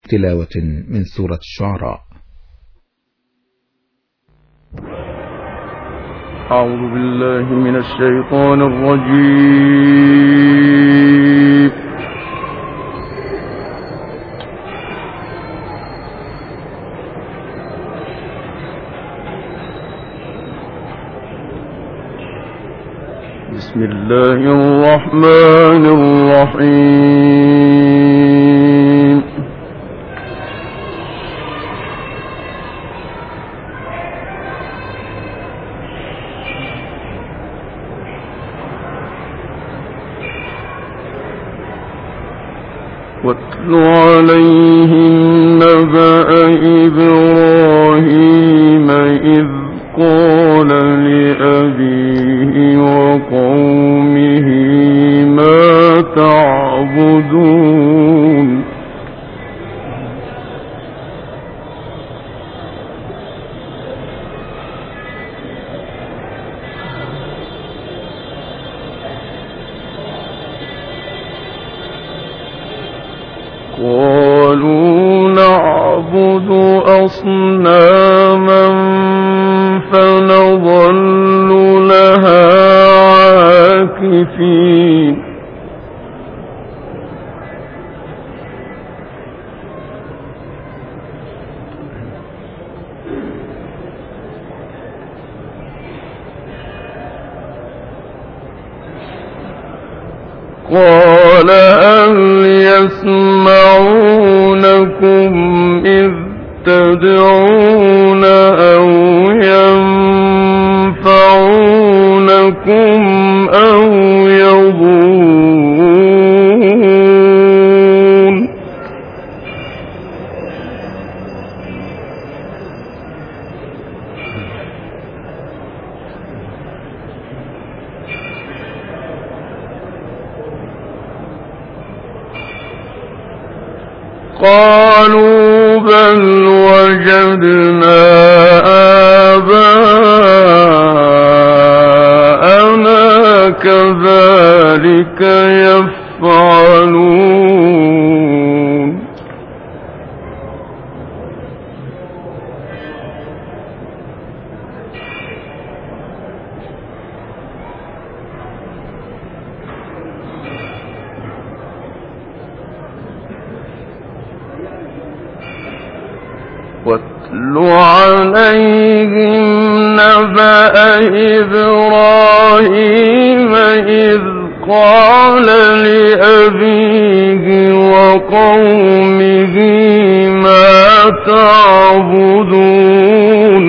تلاوة من سورة الشعراء. أعوذ بالله من الشيطان الرجيم. بسم الله الرحمن الرحيم. واتل عليهم نبأ إبراهيم إذ قال لأبيه وقومه ما تعبدون قالوا نعبد أصناما فنظل لها عاكفين قال هل يسمعونكم إذ تدعون أو ينفعونكم أو يضرون قالوا بل وجدنا آباءنا كذلك يفعلون واتل عليهم نبأ إبراهيم إذ قال لأبيه وقومه ما تعبدون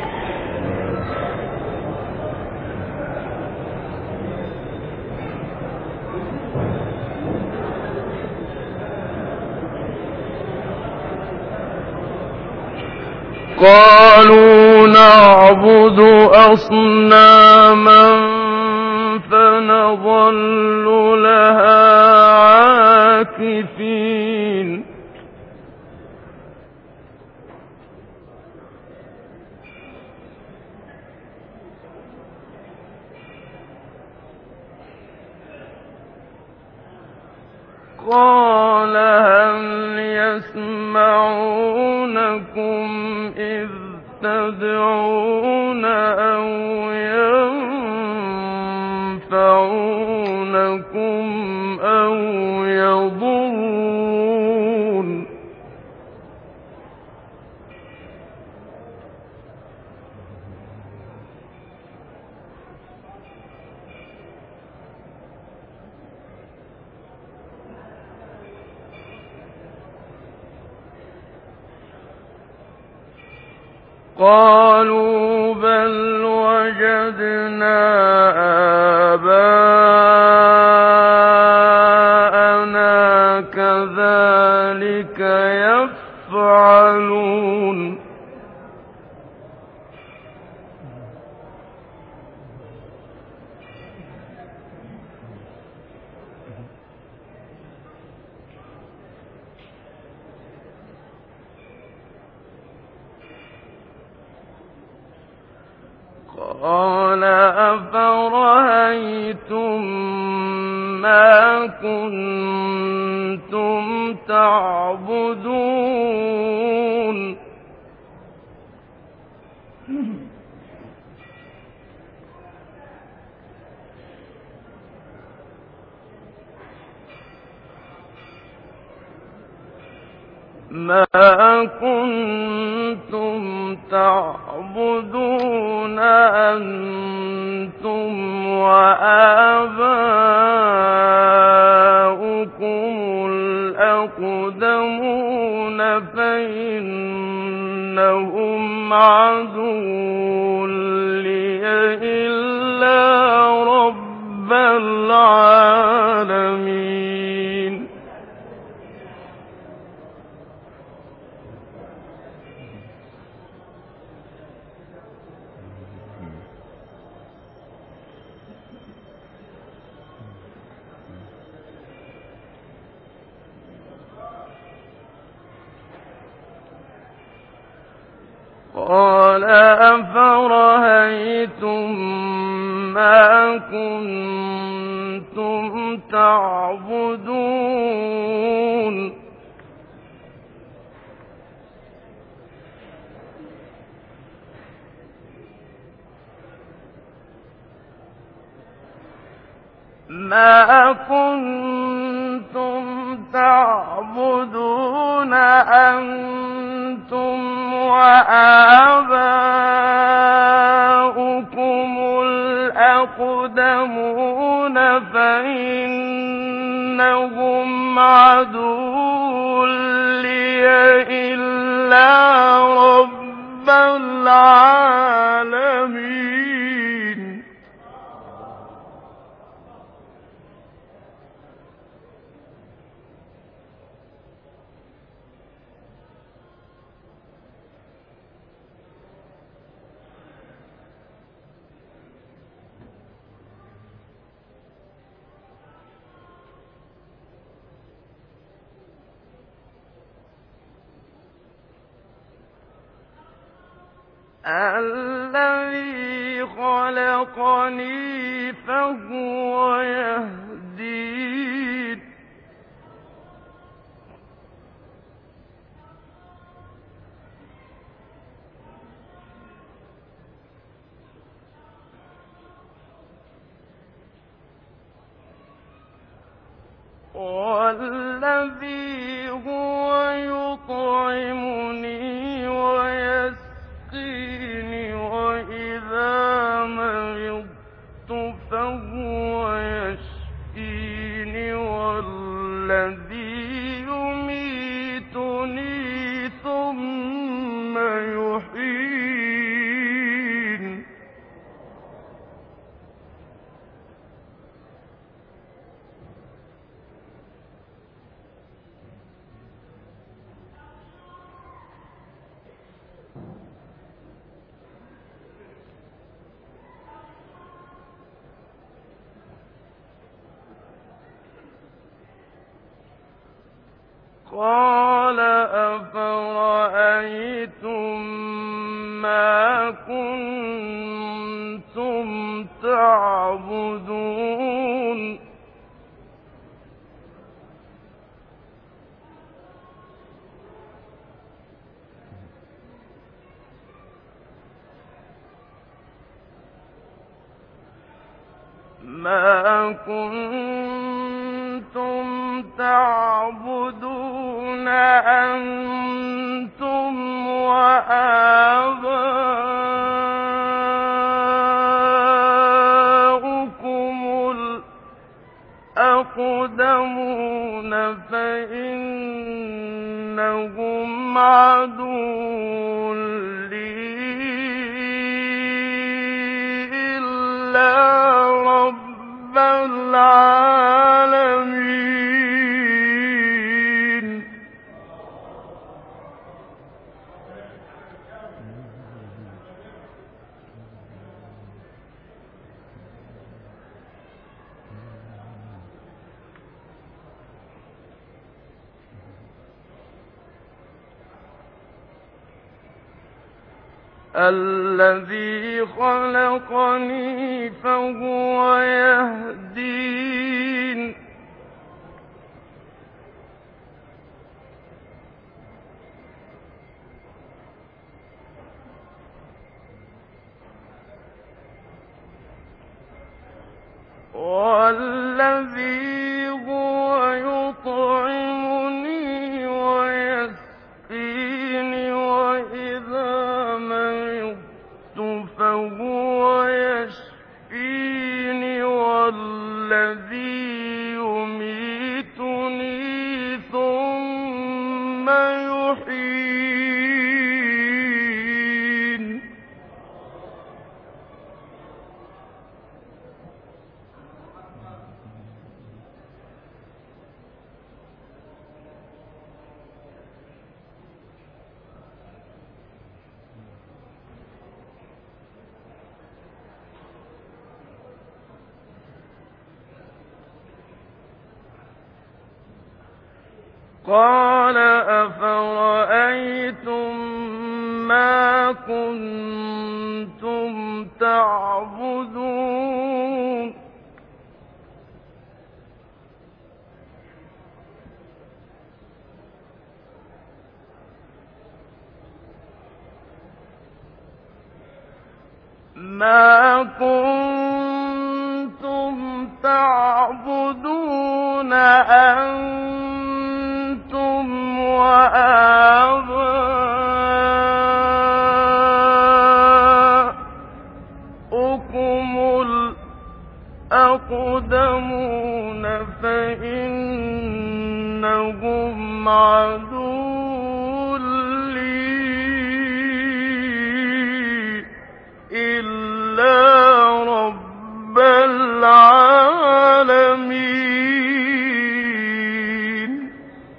قالوا نعبد أصناما فنظل لها عاكفين قال هل يسمعونكم إذ تدعون أو ينفعونكم أو يضرون قالوا بل وجدنا آباءنا كذلك يفعلون قال أفرأيتم ما كنتم تعبدون ما كنتم تعبدون أنتم وآباؤكم الأقدمون فإنهم عدو لي إلا رب العالمين قال أفرأيتم ما كنتم تعبدون ما كنتم تعبدون أنتم وآباؤكم الأقدمون فإنهم عدو لي إلا رب العالمين الذي خلقني فهو يهدين والذي هو يطعمني ويسقيني وإذا مرضت فهو يشفيني والذي يميتني ثم يحيين قال أفرأيتم ما كنتم تعبدون ما كنتم تعبدون أنتم وآباؤكم الأقدمون فإنهم عدو لي إلا رب العالمين الذي خلقني فهو يهدين والذي هو يطعمني ويسقيني وإذا مرضت فهو يشفيني والذي يميتني ثم يحيين. قال أفرأيتم ما كنتم تعبدون ما كنتم تعبدون أنتم وآباؤكم الأقدمون فإنهم عدو لي إلا رب العالمين.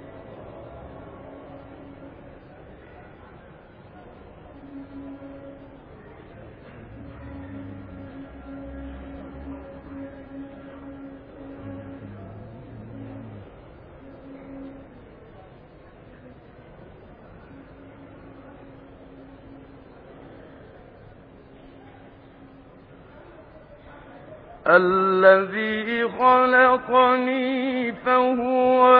الذي خلقني فهو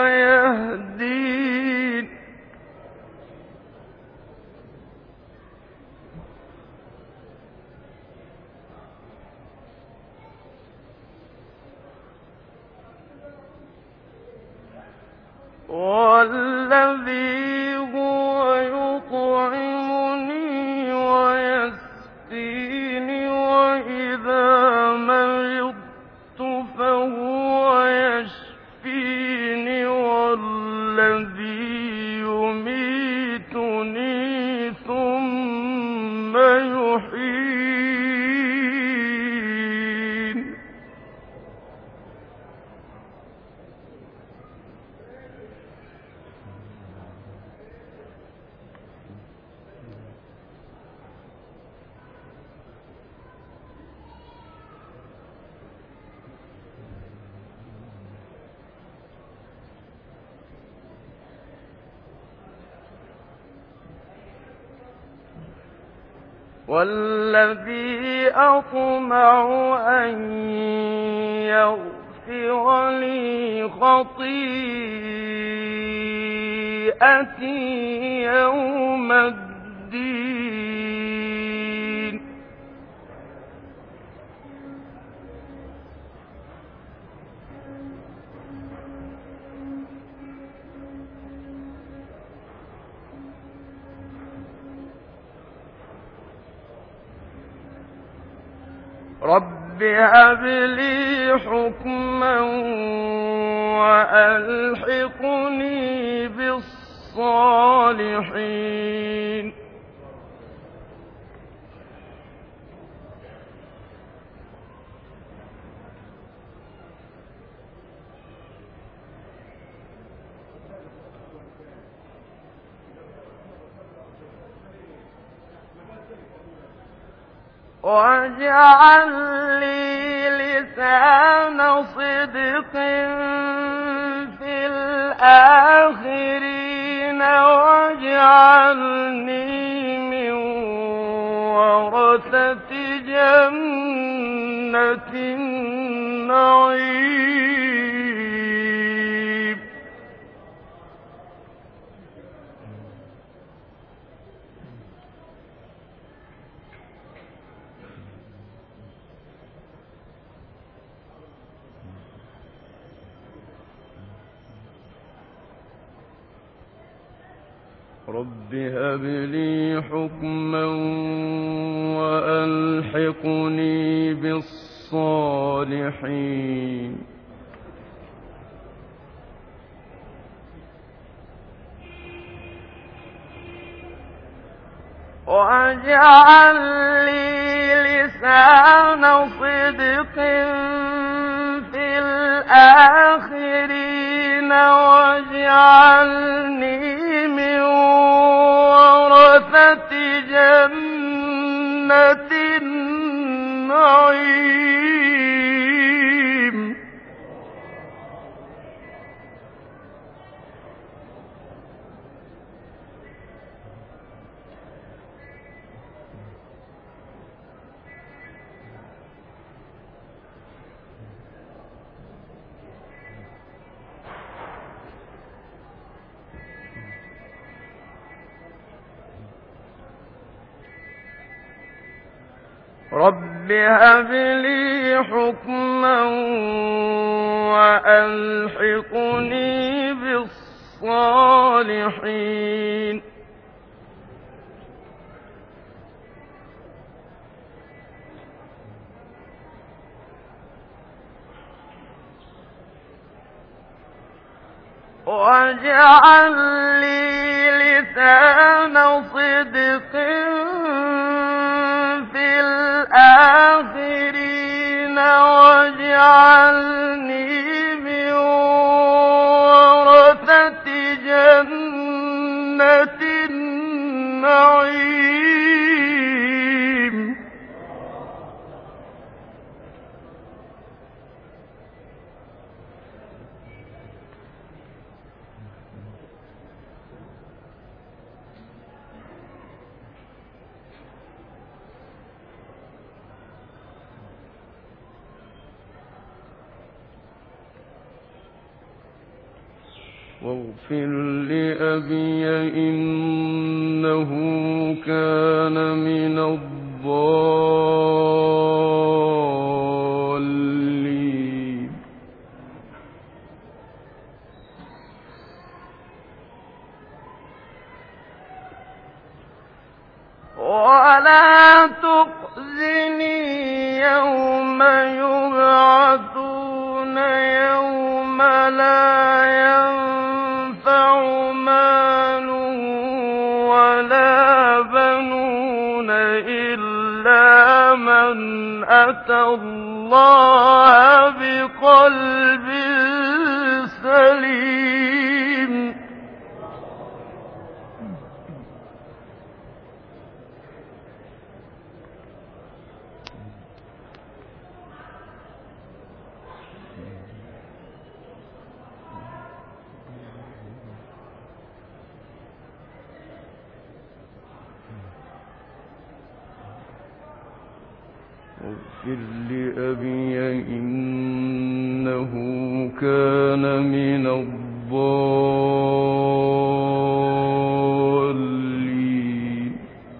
يهدين والذي هو يطعمني ويسقيني وإذا مرضت فهو يشفيني والذي يميتني ثم يحيين. والذي أطمع أن يغفر لي خطيئتي يوم الدين رب هب لي حكما وألحقني بالصالحين. واجعل لي لسان صدق في الآخرين واجعلني من ورثة جنة النعيم. رب هب لي حكما وألحقني بالصالحين واجعل لي لسان صدق في الآخرين واجعلني من ورثة جنة النعيم رب هب لي حكما وألحقني بالصالحين واجعل لي لسان صدق في الآخرين واجعلني من ورثة جنة النعيم واغفر لأبي إنه كان من الضالين ولا تخزني يوم يبعثون يوم لا ينفع مال ولا بنون إلا من أتى الله بقلب سليم واغفر لأبي إنه كان من الضالين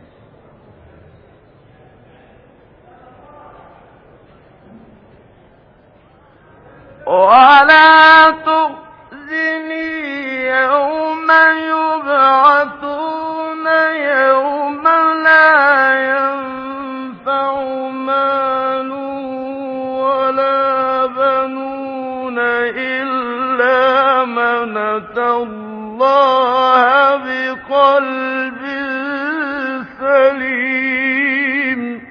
ولا تخزني يوم يبعثون يوم لا ينفع مال ولا بنون إلا من أتى الله بقلب سليم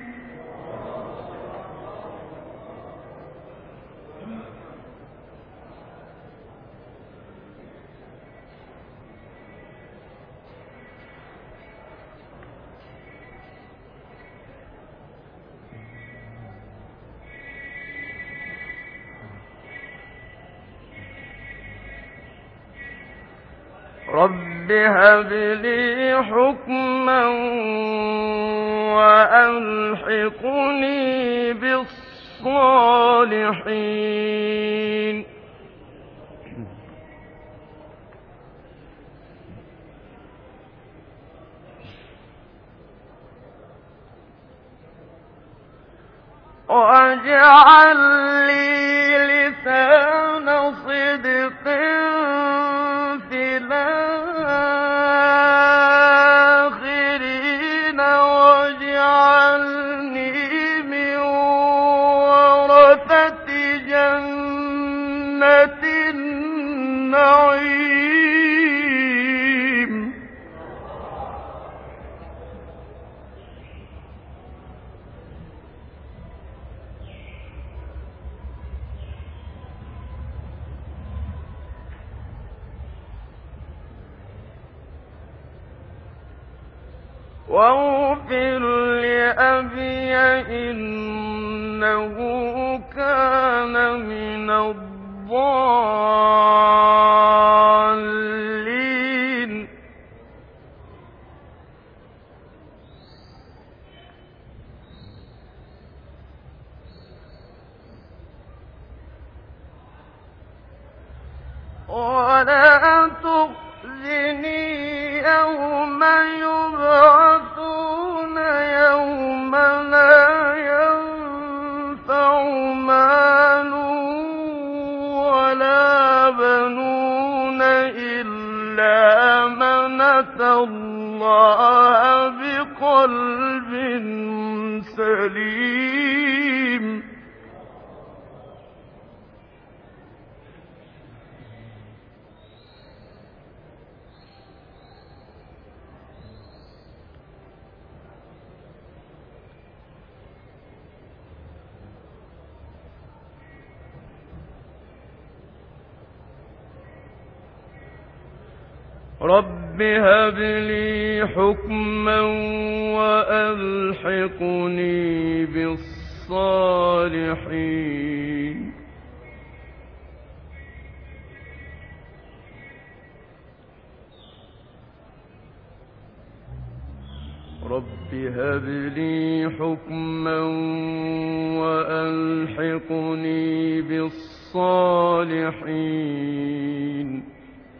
رب هب لي حكما وألحقني بالصالحين واجعل لي لسان صدق في الآخرين واغفر لأبي إنه كان من الضالين. ولا تخزني يوم يبعثون يوم لا ينفع مال ولا بنون إلا من أتى الله بقلب سليم. رب هب لي حكما وألحقني بالصالحين. رب هب لي حكما وألحقني بالصالحين.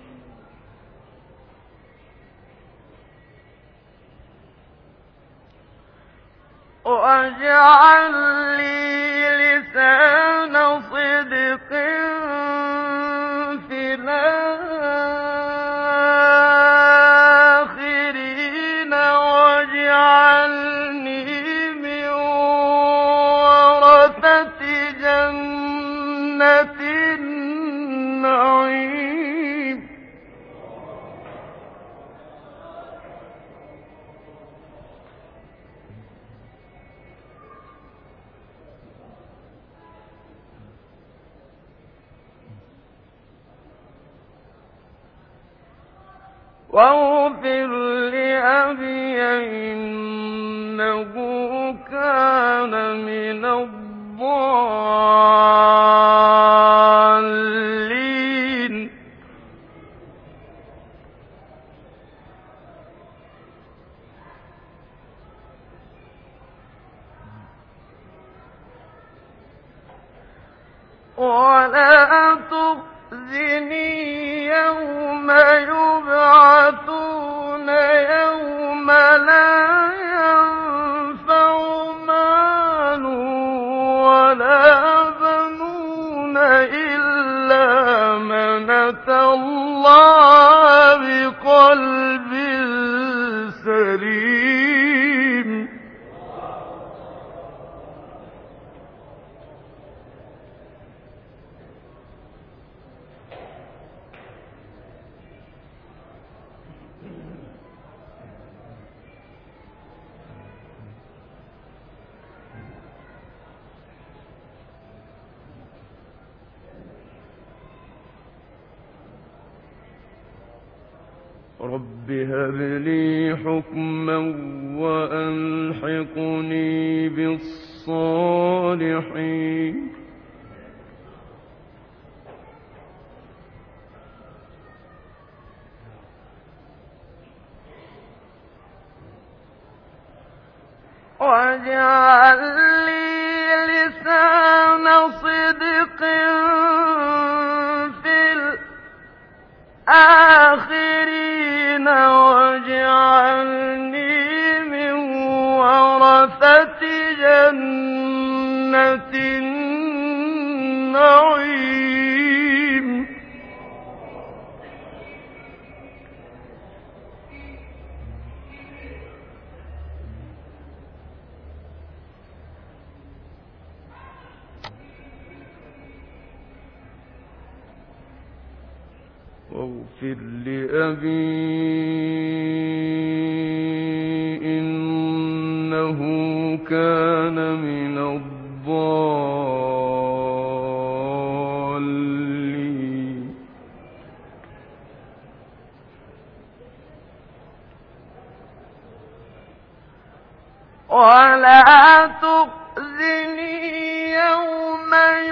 واجعل لي لسان صدق في الآخرين واجعلني من ورثة جنة النعيم. واغفر لأبي إنه كان من الضالين. ولا تخزني يوم يبعثون يوم لا ينفع مال ولا بنون إلا من أتى الله بقلب سليم. رب هب لي حكما وألحقني بالصالحين. واجعل لي لسان صدق في الآخرين واجعلني من ورثة جنة النعيم. واغفر لأبي إنه كان من الضالين. ولا تخزني يوم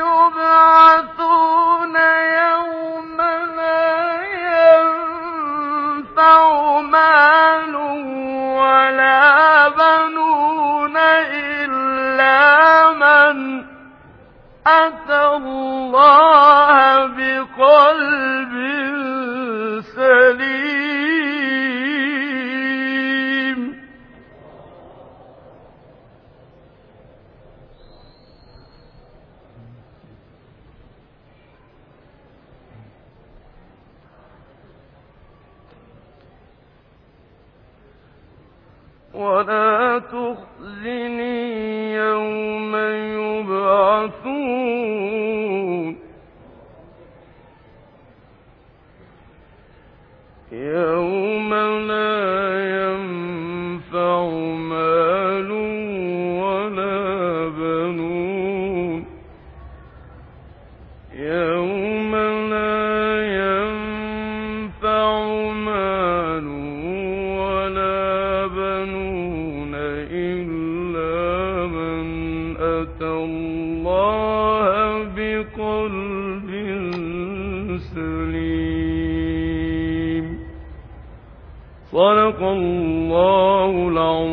يبعثون يوم لا ينفع مال ولا بنون إلا من أتى الله بقلب سليم. ولا تخزني يوم يبعثون يوم لا ينفع مال ولا بنون يوم لا ينفع مال ولا بنون إلا من أتى الله بقلب سليم. صدق الله العظيم.